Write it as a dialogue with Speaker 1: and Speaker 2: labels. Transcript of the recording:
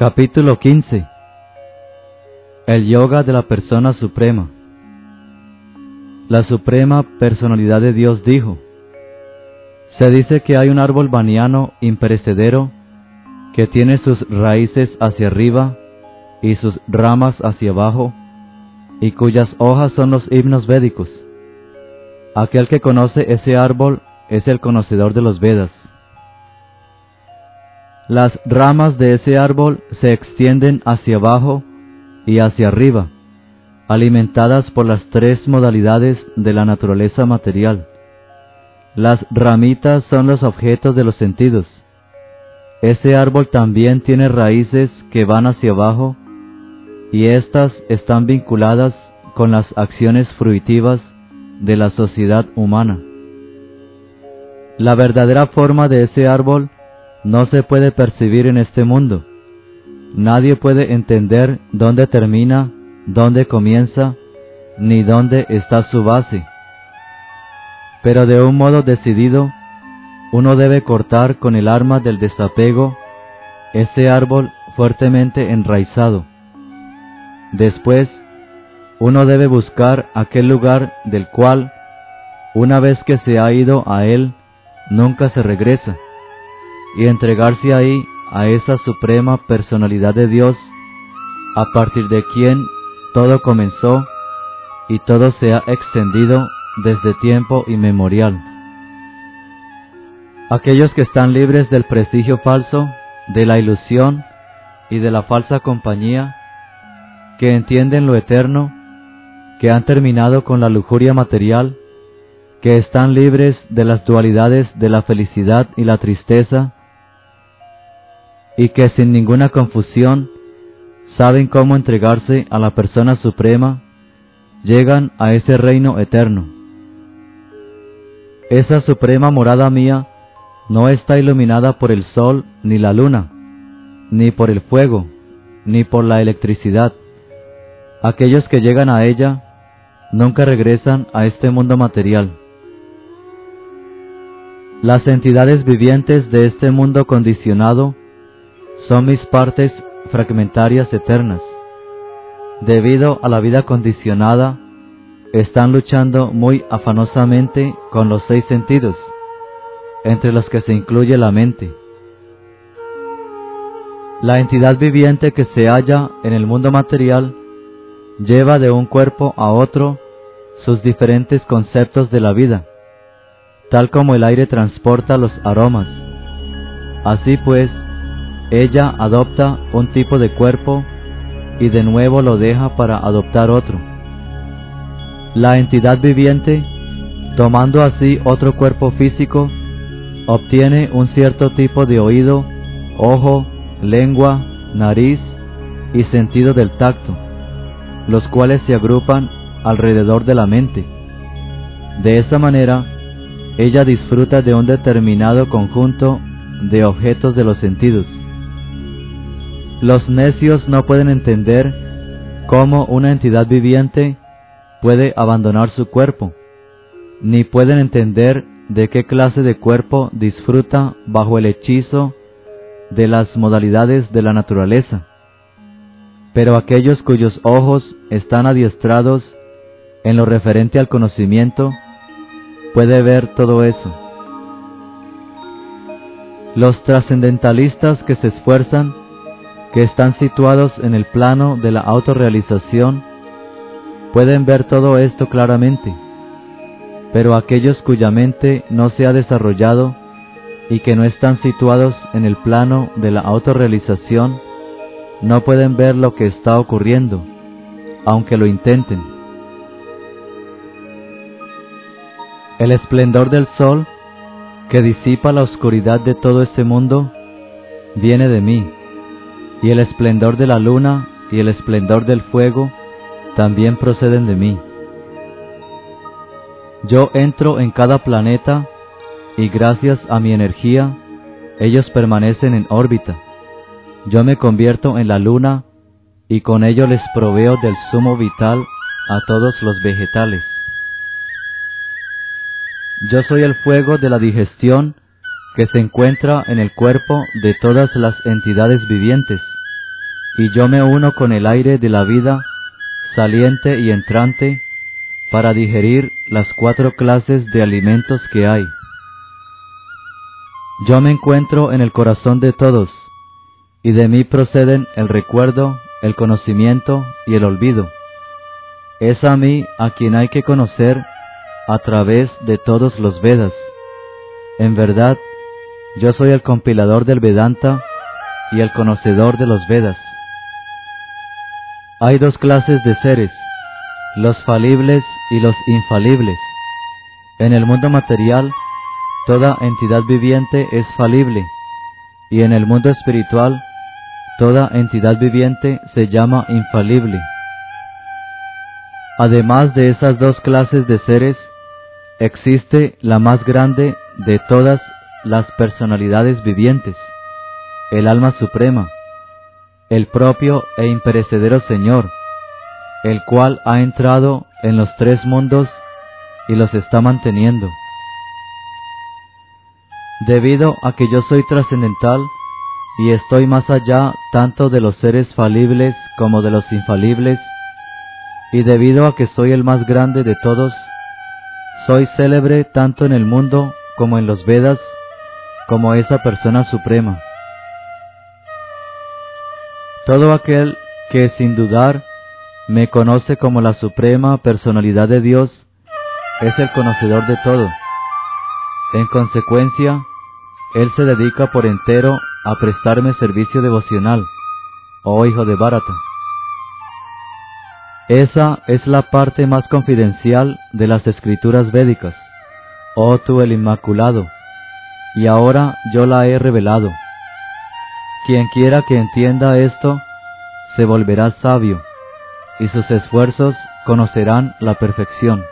Speaker 1: Capítulo 15. El Yoga de la Persona Suprema. La Suprema Personalidad de Dios dijo: se dice que hay un árbol baniano imperecedero que tiene sus raíces hacia arriba y sus ramas hacia abajo, y cuyas hojas son los himnos védicos. Aquel que conoce ese árbol es el conocedor de los Vedas. Las ramas de ese árbol se extienden hacia abajo y hacia arriba, alimentadas por las tres modalidades de la naturaleza material. Las ramitas son los objetos de los sentidos. Ese árbol también tiene raíces que van hacia abajo, y éstas están vinculadas con las acciones fruitivas de la sociedad humana. La verdadera forma de ese árbol no se puede percibir en este mundo. Nadie puede entender dónde termina, dónde comienza, ni dónde está su base. Pero de un modo decidido, uno debe cortar con el arma del desapego ese árbol fuertemente enraizado. Después, uno debe buscar aquel lugar del cual, una vez que se ha ido a él, nunca se regresa, y entregarse ahí a esa suprema personalidad de Dios, a partir de quien todo comenzó y todo se ha extendido desde tiempo inmemorial. Aquellos que están libres del prestigio falso, de la ilusión y de la falsa compañía, que entienden lo eterno, que han terminado con la lujuria material, que están libres de las dualidades de la felicidad y la tristeza, y que sin ninguna confusión saben cómo entregarse a la persona suprema, llegan a ese reino eterno. Esa suprema morada mía no está iluminada por el sol ni la luna, ni por el fuego, ni por la electricidad. Aquellos que llegan a ella nunca regresan a este mundo material. Las entidades vivientes de este mundo condicionado son mis partes fragmentarias eternas. Debido a la vida condicionada, están luchando muy afanosamente con los 6 sentidos, entre los que se incluye la mente. La entidad viviente que se halla en el mundo material lleva de un cuerpo a otro sus diferentes conceptos de la vida, tal como el aire transporta los aromas. Así pues, ella adopta un tipo de cuerpo y de nuevo lo deja para adoptar otro. La entidad viviente, tomando así otro cuerpo físico, obtiene un cierto tipo de oído, ojo, lengua, nariz y sentido del tacto, los cuales se agrupan alrededor de la mente. De esa manera, ella disfruta de un determinado conjunto de objetos de los sentidos. Los necios no pueden entender cómo una entidad viviente puede abandonar su cuerpo, ni pueden entender de qué clase de cuerpo disfruta bajo el hechizo de las modalidades de la naturaleza. Pero aquellos cuyos ojos están adiestrados en lo referente al conocimiento, puede ver todo eso. Los trascendentalistas que se esfuerzan, que están situados en el plano de la autorrealización, pueden ver todo esto claramente, pero aquellos cuya mente no se ha desarrollado y que no están situados en el plano de la autorrealización, no pueden ver lo que está ocurriendo, aunque lo intenten. El esplendor del sol, que disipa la oscuridad de todo este mundo, viene de mí, y el esplendor de la luna y el esplendor del fuego también proceden de mí. Yo entro en cada planeta y gracias a mi energía, ellos permanecen en órbita. Yo me convierto en la luna y con ello les proveo del zumo vital a todos los vegetales. Yo soy el fuego de la digestión que se encuentra en el cuerpo de todas las entidades vivientes, y yo me uno con el aire de la vida, saliente y entrante, para digerir las 4 clases de alimentos que hay. Yo me encuentro en el corazón de todos, y de mí proceden el recuerdo, el conocimiento y el olvido. Es a mí a quien hay que conocer a través de todos los Vedas. En verdad, yo soy el compilador del Vedanta y el conocedor de los Vedas. Hay 2 clases de seres, los falibles y los infalibles. En el mundo material, toda entidad viviente es falible, y en el mundo espiritual, toda entidad viviente se llama infalible. Además de esas 2 clases de seres, existe la más grande de todas las personalidades vivientes, el alma suprema, el propio e imperecedero Señor, el cual ha entrado en los 3 mundos y los está manteniendo. Debido a que yo soy trascendental y estoy más allá tanto de los seres falibles como de los infalibles, y debido a que soy el más grande de todos, soy célebre tanto en el mundo como en los Vedas, como esa persona suprema. Todo aquel que sin dudar me conoce como la suprema personalidad de Dios es el conocedor de todo. En consecuencia, él se dedica por entero a prestarme servicio devocional, oh hijo de Bharata. Esa es la parte más confidencial de las escrituras védicas, oh tú el Inmaculado, y ahora yo la he revelado. Quien quiera que entienda esto, se volverá sabio, y sus esfuerzos conocerán la perfección.